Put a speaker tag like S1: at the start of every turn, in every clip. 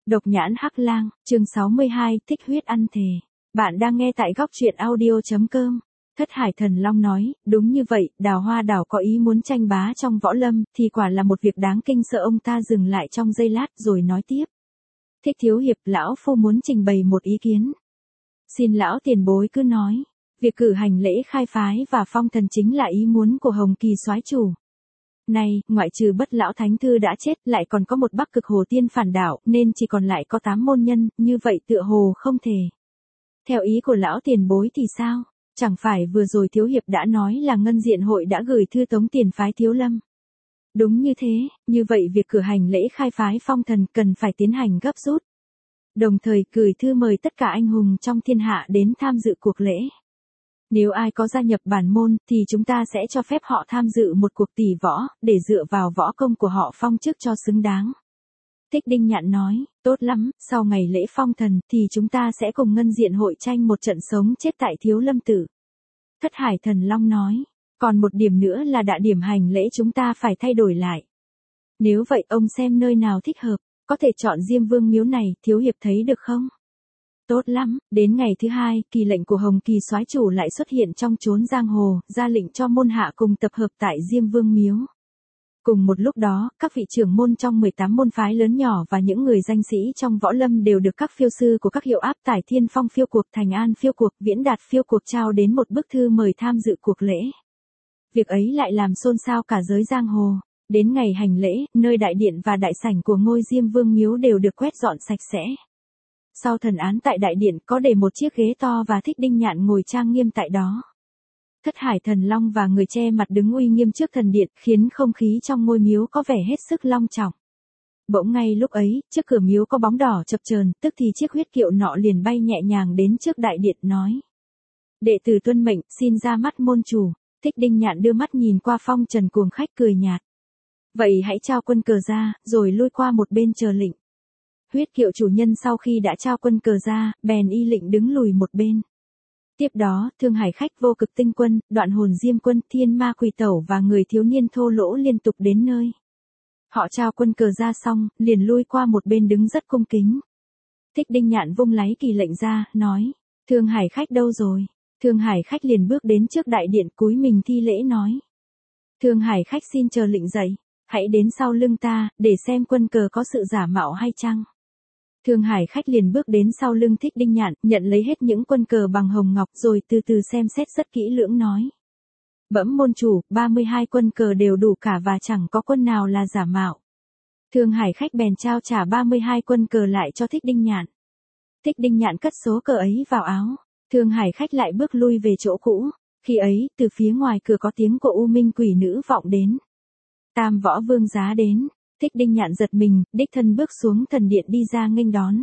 S1: Độc nhãn hắc lang, chương 62, thích huyết ăn thề. Bạn đang nghe tại góc truyện audio.com. Thất Hải Thần Long nói, đúng như vậy, Đào Hoa Đảo có ý muốn tranh bá trong võ lâm, thì quả là một việc đáng kinh sợ. Ông ta dừng lại trong giây lát rồi nói tiếp. Thích thiếu hiệp, lão phu muốn trình bày một ý kiến. Xin lão tiền bối cứ nói. Việc cử hành lễ khai phái và phong thần chính là ý muốn của Hồng Kỳ soái chủ. Này, ngoại trừ Bất Lão Thánh Thư đã chết, lại còn có một Bắc Cực Hồ Tiên phản đảo, nên chỉ còn lại có 8 môn nhân, như vậy tựa hồ không thể. Theo ý của lão tiền bối thì sao? Chẳng phải vừa rồi thiếu hiệp đã nói là Ngân Diện hội đã gửi thư tống tiền phái Thiếu Lâm. Đúng như thế, như vậy việc cử hành lễ khai phái phong thần cần phải tiến hành gấp rút. Đồng thời gửi thư mời tất cả anh hùng trong thiên hạ đến tham dự cuộc lễ. Nếu ai có gia nhập bản môn, thì chúng ta sẽ cho phép họ tham dự một cuộc tỷ võ, để dựa vào võ công của họ phong chức cho xứng đáng. Thích Đinh Nhạn nói, tốt lắm, sau ngày lễ phong thần, thì chúng ta sẽ cùng Ngân Diện hội tranh một trận sống chết tại Thiếu Lâm Tự. Thất Hải Thần Long nói, còn một điểm nữa là địa điểm hành lễ chúng ta phải thay đổi lại. Nếu vậy ông xem nơi nào thích hợp, có thể chọn Diêm Vương miếu này, thiếu hiệp thấy được không? Tốt lắm, đến ngày thứ hai, kỳ lệnh của Hồng Kỳ soái chủ lại xuất hiện trong chốn giang hồ, ra lệnh cho môn hạ cùng tập hợp tại Diêm Vương miếu. Cùng một lúc đó, các vị trưởng môn trong 18 môn phái lớn nhỏ và những người danh sĩ trong võ lâm đều được các phiêu sư của các hiệu áp tải Thiên Phong phiêu cuộc, Thành An phiêu cuộc, Viễn Đạt phiêu cuộc trao đến một bức thư mời tham dự cuộc lễ. Việc ấy lại làm xôn xao cả giới giang hồ. Đến ngày hành lễ, nơi đại điện và đại sảnh của ngôi Diêm Vương miếu đều được quét dọn sạch sẽ. Sau thần án tại đại điện có để một chiếc ghế to và Thích Đinh Nhạn ngồi trang nghiêm tại đó. Thất Hải Thần Long và người che mặt đứng uy nghiêm trước thần điện, khiến không khí trong ngôi miếu có vẻ hết sức long trọng. Bỗng ngay lúc ấy, trước cửa miếu có bóng đỏ chập chờn, tức thì chiếc huyết kiệu nọ liền bay nhẹ nhàng đến trước đại điện nói. Đệ tử tuân mệnh, xin ra mắt môn chủ. Thích Đinh Nhạn đưa mắt nhìn qua phong trần cuồng khách cười nhạt. Vậy hãy trao quân cờ ra, rồi lui qua một bên chờ lệnh. Huyết kiệu chủ nhân sau khi đã trao quân cờ ra, bèn y lệnh đứng lùi một bên. Tiếp đó, Thương Hải khách, Vô Cực Tinh quân, Đoạn Hồn Diêm quân, Thiên Ma Quỷ Tẩu và người thiếu niên thô lỗ liên tục đến nơi. Họ trao quân cờ ra xong, liền lui qua một bên đứng rất cung kính. Thích Đinh Nhạn vung láy kỳ lệnh ra, nói, Thương Hải khách đâu rồi? Thương Hải khách liền bước đến trước đại điện cúi mình thi lễ nói. Thương Hải khách xin chờ lệnh dậy, hãy đến sau lưng ta, để xem quân cờ có sự giả mạo hay chăng. Thương Hải khách liền bước đến sau lưng Thích Đinh Nhạn, nhận lấy hết những quân cờ bằng hồng ngọc rồi từ từ xem xét rất kỹ lưỡng nói. Bẩm môn chủ, 32 quân cờ đều đủ cả và chẳng có quân nào là giả mạo. Thương Hải khách bèn trao trả 32 quân cờ lại cho Thích Đinh Nhạn. Thích Đinh Nhạn cất số cờ ấy vào áo. Thương Hải khách lại bước lui về chỗ cũ. Khi ấy, từ phía ngoài cửa có tiếng của U Minh quỷ nữ vọng đến. Tam Võ Vương giá đến. Thích Đinh Nhạn giật mình, đích thân bước xuống thần điện đi ra nghênh đón.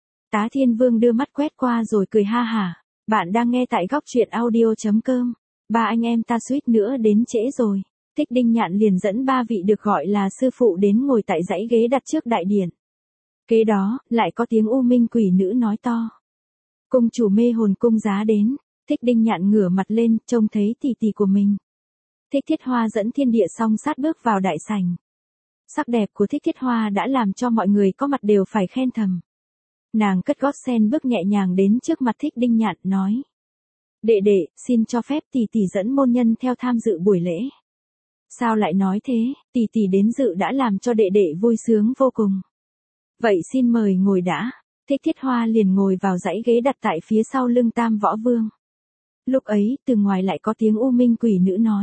S1: Tá Thiên Vương đưa mắt quét qua rồi cười ha hả. Bạn đang nghe tại góc truyện audio.com. Ba anh em ta suýt nữa đến trễ rồi. Thích Đinh Nhạn liền dẫn ba vị được gọi là sư phụ đến ngồi tại dãy ghế đặt trước đại điện. Kế đó, lại có tiếng U Minh quỷ nữ nói to. Cung chủ Mê Hồn cung giá đến. Thích Đinh Nhạn ngửa mặt lên, trông thấy tỷ tỷ của mình. Thích Thiết Hoa dẫn thiên địa song sát bước vào đại sảnh. Sắc đẹp của Thích Thiết Hoa đã làm cho mọi người có mặt đều phải khen thầm. Nàng cất gót sen bước nhẹ nhàng đến trước mặt Thích Đinh Nhạn, nói. Đệ đệ, xin cho phép tỷ tỷ dẫn môn nhân theo tham dự buổi lễ. Sao lại nói thế, tỷ tỷ đến dự đã làm cho đệ đệ vui sướng vô cùng. Vậy xin mời ngồi đã. Thích Thiết Hoa liền ngồi vào dãy ghế đặt tại phía sau lưng Tam Võ Vương. Lúc ấy, từ ngoài lại có tiếng U Minh quỷ nữ nói.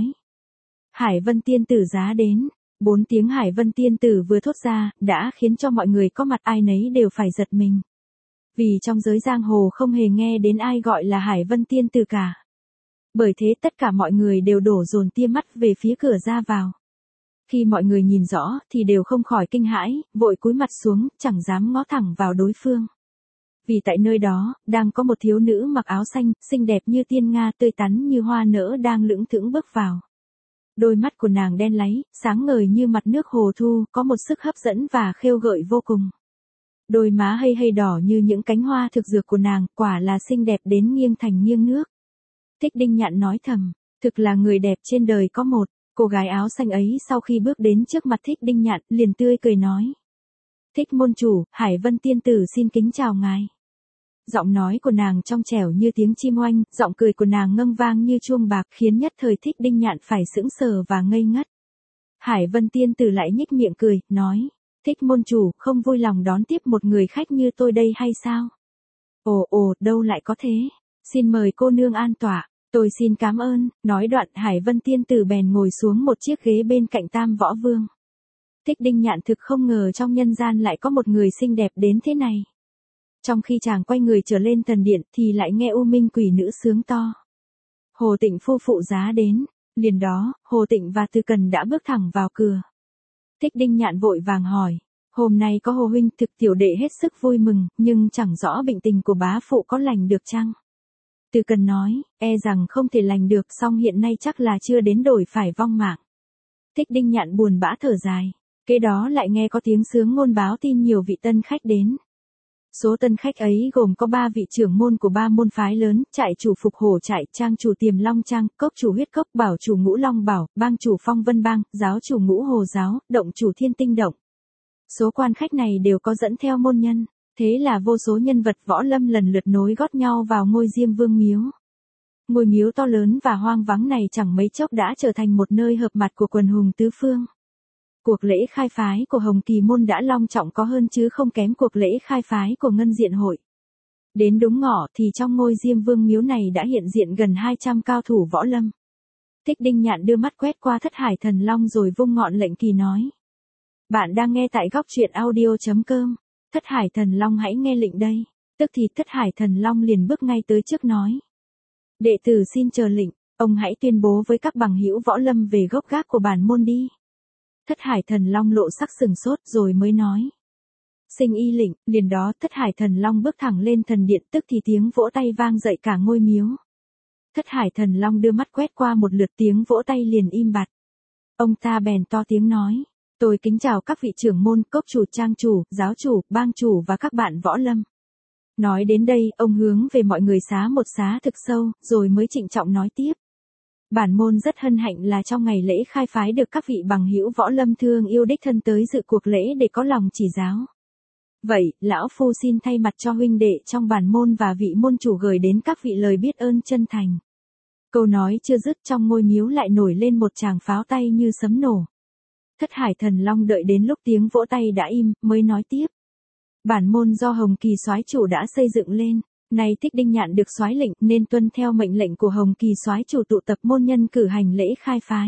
S1: Hải Vân Tiên Tử giá đến. 4 tiếng Hải Vân Tiên Tử vừa thốt ra, đã khiến cho mọi người có mặt ai nấy đều phải giật mình. Vì trong giới giang hồ không hề nghe đến ai gọi là Hải Vân Tiên Tử cả. Bởi thế tất cả mọi người đều đổ dồn tia mắt về phía cửa ra vào. Khi mọi người nhìn rõ thì đều không khỏi kinh hãi, vội cúi mặt xuống, chẳng dám ngó thẳng vào đối phương. Vì tại nơi đó, đang có một thiếu nữ mặc áo xanh, xinh đẹp như tiên nga, tươi tắn như hoa nở đang lững thững bước vào. Đôi mắt của nàng đen láy, sáng ngời như mặt nước hồ thu, có một sức hấp dẫn và khêu gợi vô cùng. Đôi má hay đỏ như những cánh hoa thực dược của nàng, quả là xinh đẹp đến nghiêng thành nghiêng nước. Thích Đinh Nhạn nói thầm, thực là người đẹp trên đời có một. Cô gái áo xanh ấy sau khi bước đến trước mặt Thích Đinh Nhạn, liền tươi cười nói. Thích môn chủ, Hải Vân tiên tử xin kính chào ngài. Giọng nói của nàng trong trẻo như tiếng chim oanh, giọng cười của nàng ngâm vang như chuông bạc khiến nhất thời Thích Đinh Nhạn phải sững sờ và ngây ngất. Hải Vân tiên tử lại nhếch miệng cười, nói, Thích môn chủ, không vui lòng đón tiếp một người khách như tôi đây hay sao? Ồ, đâu lại có thế. Xin mời cô nương an tọa, tôi xin cảm ơn. Nói đoạn Hải Vân tiên tử bèn ngồi xuống một chiếc ghế bên cạnh Tam Võ Vương. Thích Đinh Nhạn thực không ngờ trong nhân gian lại có một người xinh đẹp đến thế này. Trong khi chàng quay người trở lên thần điện thì lại nghe U Minh quỷ nữ sướng to. Hồ Tịnh phu phụ giá đến, liền đó, Hồ Tịnh và Từ Cần đã bước thẳng vào cửa. Thích Đinh Nhạn vội vàng hỏi, hôm nay có Hồ huynh, thực tiểu đệ hết sức vui mừng, nhưng chẳng rõ bệnh tình của bá phụ có lành được chăng? Từ Cần nói, e rằng không thể lành được, song hiện nay chắc là chưa đến đổi phải vong mạng. Thích Đinh Nhạn buồn bã thở dài, kế đó lại nghe có tiếng sướng ngôn báo tin nhiều vị tân khách đến. Số tân khách ấy gồm có 3 vị trưởng môn của 3 môn phái lớn, trại chủ Phục Hổ trại, trang chủ Tiềm Long trang, cốc chủ Huyết cốc, bảo chủ Ngũ Long bảo, bang chủ Phong Vân bang, giáo chủ Ngũ Hồ giáo, động chủ Thiên Tinh động. Số quan khách này đều có dẫn theo môn nhân, thế là vô số nhân vật võ lâm lần lượt nối gót nhau vào ngôi Diêm Vương miếu. Ngôi miếu to lớn và hoang vắng này chẳng mấy chốc đã trở thành một nơi hợp mặt của quần hùng tứ phương. Cuộc lễ khai phái của Hồng Kỳ môn đã long trọng có hơn chứ không kém cuộc lễ khai phái của Ngân Diện hội. Đến đúng ngọ thì trong ngôi Diêm Vương miếu này đã hiện diện gần 200 cao thủ võ lâm. Thích Đinh Nhạn đưa mắt quét qua Thất Hải Thần Long rồi vung ngọn lệnh kỳ nói. Bạn đang nghe tại góc truyện audio.com. Thất Hải Thần Long hãy nghe lệnh đây. Tức thì Thất Hải Thần Long liền bước ngay tới trước nói. Đệ tử xin chờ lệnh, ông hãy tuyên bố với các bằng hữu võ lâm về gốc gác của bản môn đi. Thất Hải Thần Long lộ sắc sừng sốt rồi mới nói. Sinh y lệnh, liền đó Thất Hải Thần Long bước thẳng lên thần điện, tức thì tiếng vỗ tay vang dậy cả ngôi miếu. Thất Hải Thần Long đưa mắt quét qua một lượt, tiếng vỗ tay liền im bặt. Ông ta bèn to tiếng nói. Tôi kính chào các vị trưởng môn, cốc chủ, trang chủ, giáo chủ, bang chủ và các bạn võ lâm. Nói đến đây, ông hướng về mọi người xá một xá thực sâu, rồi mới trịnh trọng nói tiếp. Bản môn rất hân hạnh là trong ngày lễ khai phái được các vị bằng hữu võ lâm thương yêu đích thân tới dự cuộc lễ để có lòng chỉ giáo. Vậy, lão phu xin thay mặt cho huynh đệ trong bản môn và vị môn chủ gửi đến các vị lời biết ơn chân thành. Câu nói chưa dứt trong ngôi miếu lại nổi lên một tràng pháo tay như sấm nổ. Thất Hải Thần Long đợi đến lúc tiếng vỗ tay đã im, mới nói tiếp. Bản môn do Hồng Kỳ soái chủ đã xây dựng lên, nay Thích Đinh Nhạn được soái lệnh nên tuân theo mệnh lệnh của Hồng Kỳ soái chủ tụ tập môn nhân cử hành lễ khai phái.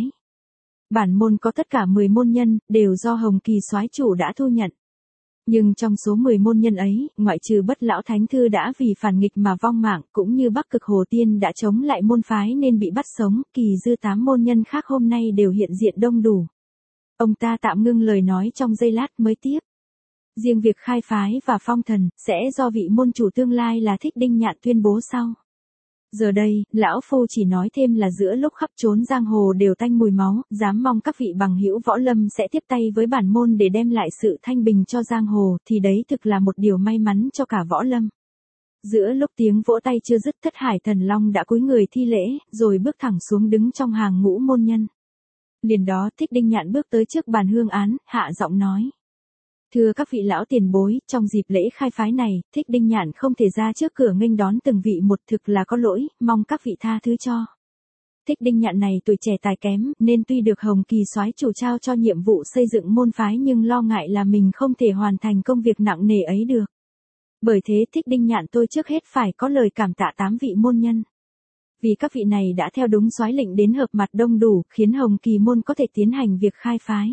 S1: Bản môn có tất cả 10 môn nhân, đều do Hồng Kỳ soái chủ đã thu nhận. Nhưng trong số 10 môn nhân ấy, ngoại trừ Bất Lão Thánh Thư đã vì phản nghịch mà vong mạng, cũng như Bắc Cực Hồ Tiên đã chống lại môn phái nên bị bắt sống, kỳ dư 8 môn nhân khác hôm nay đều hiện diện đông đủ. Ông ta tạm ngưng lời nói trong giây lát mới tiếp. Riêng việc khai phái và phong thần, sẽ do vị môn chủ tương lai là Thích Đinh Nhạn tuyên bố sau. Giờ đây, lão phu chỉ nói thêm là giữa lúc khắp trốn giang hồ đều tanh mùi máu, dám mong các vị bằng hữu võ lâm sẽ tiếp tay với bản môn để đem lại sự thanh bình cho giang hồ, thì đấy thực là một điều may mắn cho cả võ lâm. Giữa lúc tiếng vỗ tay chưa dứt, Thất Hải Thần Long đã cúi người thi lễ, rồi bước thẳng xuống đứng trong hàng ngũ môn nhân. Liền đó Thích Đinh Nhạn bước tới trước bàn hương án, hạ giọng nói. Thưa các vị lão tiền bối, trong dịp lễ khai phái này, Thích Đinh Nhạn không thể ra trước cửa nghênh đón từng vị một, thực là có lỗi, mong các vị tha thứ cho. Thích Đinh Nhạn này tuổi trẻ tài kém, nên tuy được Hồng Kỳ soái chủ trao cho nhiệm vụ xây dựng môn phái nhưng lo ngại là mình không thể hoàn thành công việc nặng nề ấy được. Bởi thế Thích Đinh Nhạn tôi trước hết phải có lời cảm tạ 8 vị môn nhân. Vì các vị này đã theo đúng soái lệnh đến hợp mặt đông đủ, khiến Hồng Kỳ môn có thể tiến hành việc khai phái.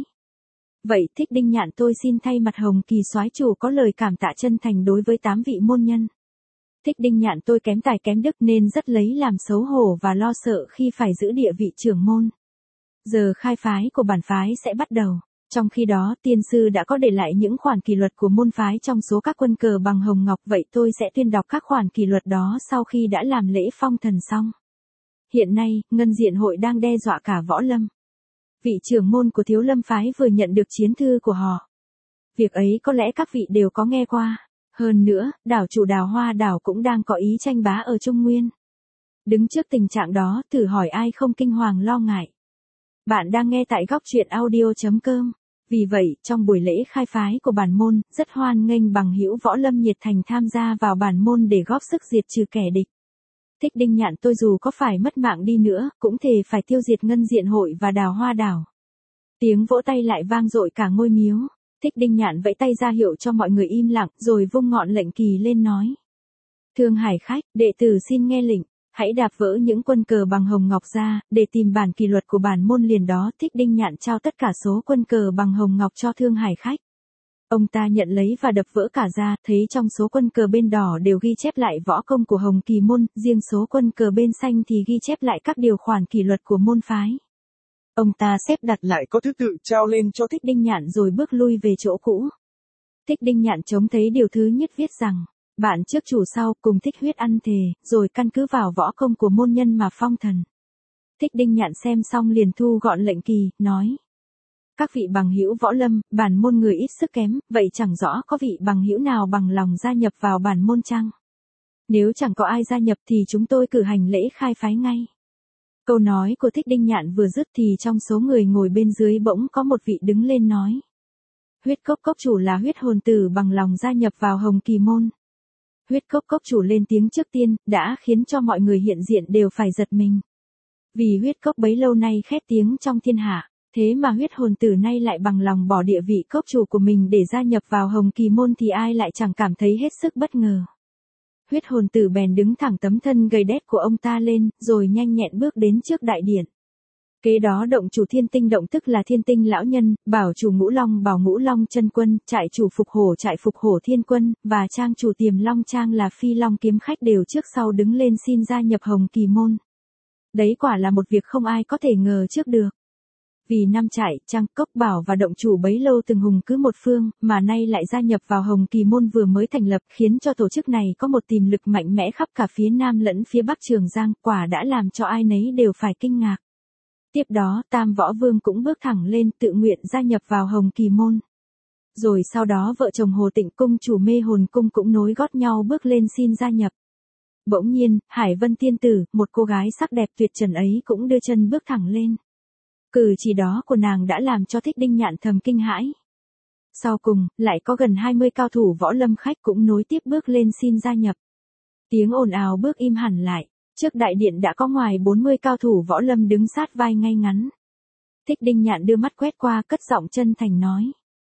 S1: Vậy Thích Đinh Nhạn tôi xin thay mặt Hồng Kỳ soái chủ có lời cảm tạ chân thành đối với 8 vị môn nhân. Thích Đinh Nhạn tôi kém tài kém đức nên rất lấy làm xấu hổ và lo sợ khi phải giữ địa vị trưởng môn. Giờ khai phái của bản phái sẽ bắt đầu. Trong khi đó tiên sư đã có để lại những khoản kỷ luật của môn phái trong số các quân cờ bằng hồng ngọc, vậy tôi sẽ tuyên đọc các khoản kỷ luật đó sau khi đã làm lễ phong thần xong. Hiện nay, Ngân Diện hội đang đe dọa cả võ lâm. Vị trưởng môn của Thiếu Lâm phái vừa nhận được chiến thư của họ. Việc ấy có lẽ các vị đều có nghe qua. Hơn nữa, đảo chủ Đào Hoa đảo cũng đang có ý tranh bá ở Trung Nguyên. Đứng trước tình trạng đó, thử hỏi ai không kinh hoàng lo ngại. Bạn đang nghe tại góc truyện audio.com. Vì vậy, trong buổi lễ khai phái của bản môn, rất hoan nghênh bằng hữu võ lâm nhiệt thành tham gia vào bản môn để góp sức diệt trừ kẻ địch. Thích Đinh Nhạn tôi dù có phải mất mạng đi nữa, cũng thề phải tiêu diệt Ngân Diện Hội và Đào Hoa Đảo. Tiếng vỗ tay lại vang dội cả ngôi miếu. Thích Đinh Nhạn vẫy tay ra hiệu cho mọi người im lặng, rồi vung ngọn lệnh kỳ lên nói. Thương Hải khách, đệ tử xin nghe lệnh. Hãy đạp vỡ những quân cờ bằng hồng ngọc ra, để tìm bản kỷ luật của bản môn liền đó. Thích Đinh Nhạn trao tất cả số quân cờ bằng hồng ngọc cho Thương Hải khách. Ông ta nhận lấy và đập vỡ cả ra, thấy trong số quân cờ bên đỏ đều ghi chép lại võ công của Hồng Kỳ môn, riêng số quân cờ bên xanh thì ghi chép lại các điều khoản kỷ luật của môn phái. Ông ta xếp đặt lại có thứ tự trao lên cho Thích Đinh Nhạn rồi bước lui về chỗ cũ. Thích Đinh Nhạn trông thấy điều thứ nhất viết rằng, bạn trước chủ sau cùng thích huyết ăn thề, rồi căn cứ vào võ công của môn nhân mà phong thần. Thích Đinh Nhạn xem xong liền thu gọn lệnh kỳ, nói. Các vị bằng hữu võ lâm, bản môn người ít sức kém, vậy chẳng rõ có vị bằng hữu nào bằng lòng gia nhập vào bản môn chăng? Nếu chẳng có ai gia nhập thì chúng tôi cử hành lễ khai phái ngay. Câu nói của Thích Đinh Nhạn vừa dứt thì trong số người ngồi bên dưới bỗng có một vị đứng lên nói. Huyết cốc cốc chủ là huyết hồn tử bằng lòng gia nhập vào Hồng Kỳ môn. Huyết cốc cốc chủ lên tiếng trước tiên, đã khiến cho mọi người hiện diện đều phải giật mình. Vì huyết cốc bấy lâu nay khét tiếng trong thiên hạ, thế mà huyết hồn tử nay lại bằng lòng bỏ địa vị cốc chủ của mình để gia nhập vào Hồng Kỳ môn thì ai lại chẳng cảm thấy hết sức bất ngờ. Huyết hồn tử bèn đứng thẳng tấm thân gầy đét của ông ta lên, rồi nhanh nhẹn bước đến trước đại điện. Kế đó động chủ Thiên Tinh động tức là Thiên Tinh lão nhân, bảo chủ Ngũ Long bảo Ngũ Long chân quân, trại chủ Phục Hổ Thiên quân, và trang chủ Tiềm Long trang là Phi Long kiếm khách đều trước sau đứng lên xin gia nhập Hồng Kỳ môn. Đấy quả là một việc không ai có thể ngờ trước được. Vì năm trại, Trang, Cốc Bảo và động chủ bấy lâu từng hùng cứ một phương, mà nay lại gia nhập vào Hồng Kỳ môn vừa mới thành lập, khiến cho tổ chức này có một tiềm lực mạnh mẽ khắp cả phía Nam lẫn phía Bắc Trường Giang, quả đã làm cho ai nấy đều phải kinh ngạc. Tiếp đó, Tam Võ Vương cũng bước thẳng lên tự nguyện gia nhập vào Hồng Kỳ môn. Rồi sau đó vợ chồng Hồ Tịnh cung chủ Mê Hồn cung cũng nối gót nhau bước lên xin gia nhập. Bỗng nhiên, Hải Vân Tiên Tử, một cô gái sắc đẹp tuyệt trần ấy cũng đưa chân bước thẳng lên. Cử chỉ đó của nàng đã làm cho Thích Đinh Nhạn thầm kinh hãi. Sau cùng, lại có gần 20 cao thủ võ lâm khách cũng nối tiếp bước lên xin gia nhập. Tiếng ồn ào bước im hẳn lại, trước đại điện đã có ngoài 40 cao thủ võ lâm đứng sát vai ngay ngắn. Thích Đinh Nhạn đưa mắt quét qua cất giọng chân thành nói.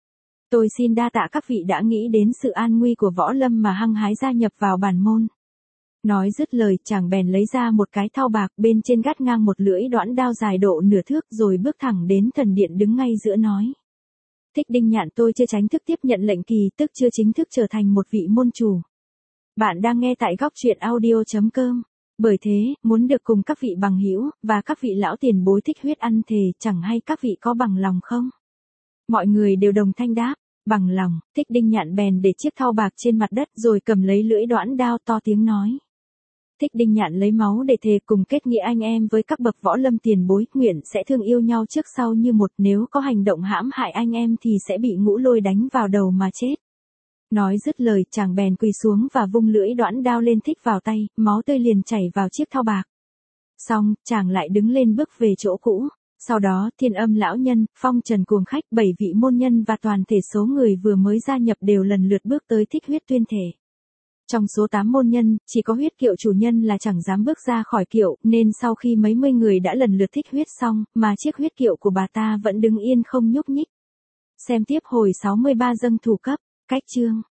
S1: Tôi xin đa tạ các vị đã nghĩ đến sự an nguy của võ lâm mà hăng hái gia nhập vào bản môn. Nói dứt lời, chàng bèn lấy ra một cái thau bạc, bên trên gắt ngang một lưỡi đoản đao dài độ nửa thước, rồi bước thẳng đến thần điện đứng ngay giữa nói. Thích Đinh Nhạn tôi chưa chính thức tiếp nhận lệnh kỳ, tức chưa chính thức trở thành một vị môn chủ. Bạn đang nghe tại góc truyện audio.com. Bởi thế, muốn được cùng các vị bằng hữu và các vị lão tiền bối thích huyết ăn thề, chẳng hay các vị có bằng lòng không? Mọi người đều đồng thanh đáp. Bằng lòng. Thích Đinh Nhạn bèn để chiếc thau bạc trên mặt đất rồi cầm lấy lưỡi đoản đao to tiếng nói. Thích Đinh Nhạn lấy máu để thề cùng kết nghĩa anh em với các bậc võ lâm tiền bối, nguyện sẽ thương yêu nhau trước sau như một, nếu có hành động hãm hại anh em thì sẽ bị Ngũ Lôi đánh vào đầu mà chết. Nói dứt lời, chàng bèn quỳ xuống và vung lưỡi đoản đao lên thích vào tay, máu tươi liền chảy vào chiếc thau bạc. Xong, chàng lại đứng lên bước về chỗ cũ. Sau đó, Thiên Âm lão nhân, Phong Trần cuồng khách, 7 vị môn nhân và toàn thể số người vừa mới gia nhập đều lần lượt bước tới thích huyết tuyên thể. Trong số 8 môn nhân, chỉ có huyết kiệu chủ nhân là chẳng dám bước ra khỏi kiệu, nên sau khi mấy mươi người đã lần lượt thích huyết xong, mà chiếc huyết kiệu của bà ta vẫn đứng yên không nhúc nhích. Xem tiếp hồi 63 dâng thủ cấp, cách chương.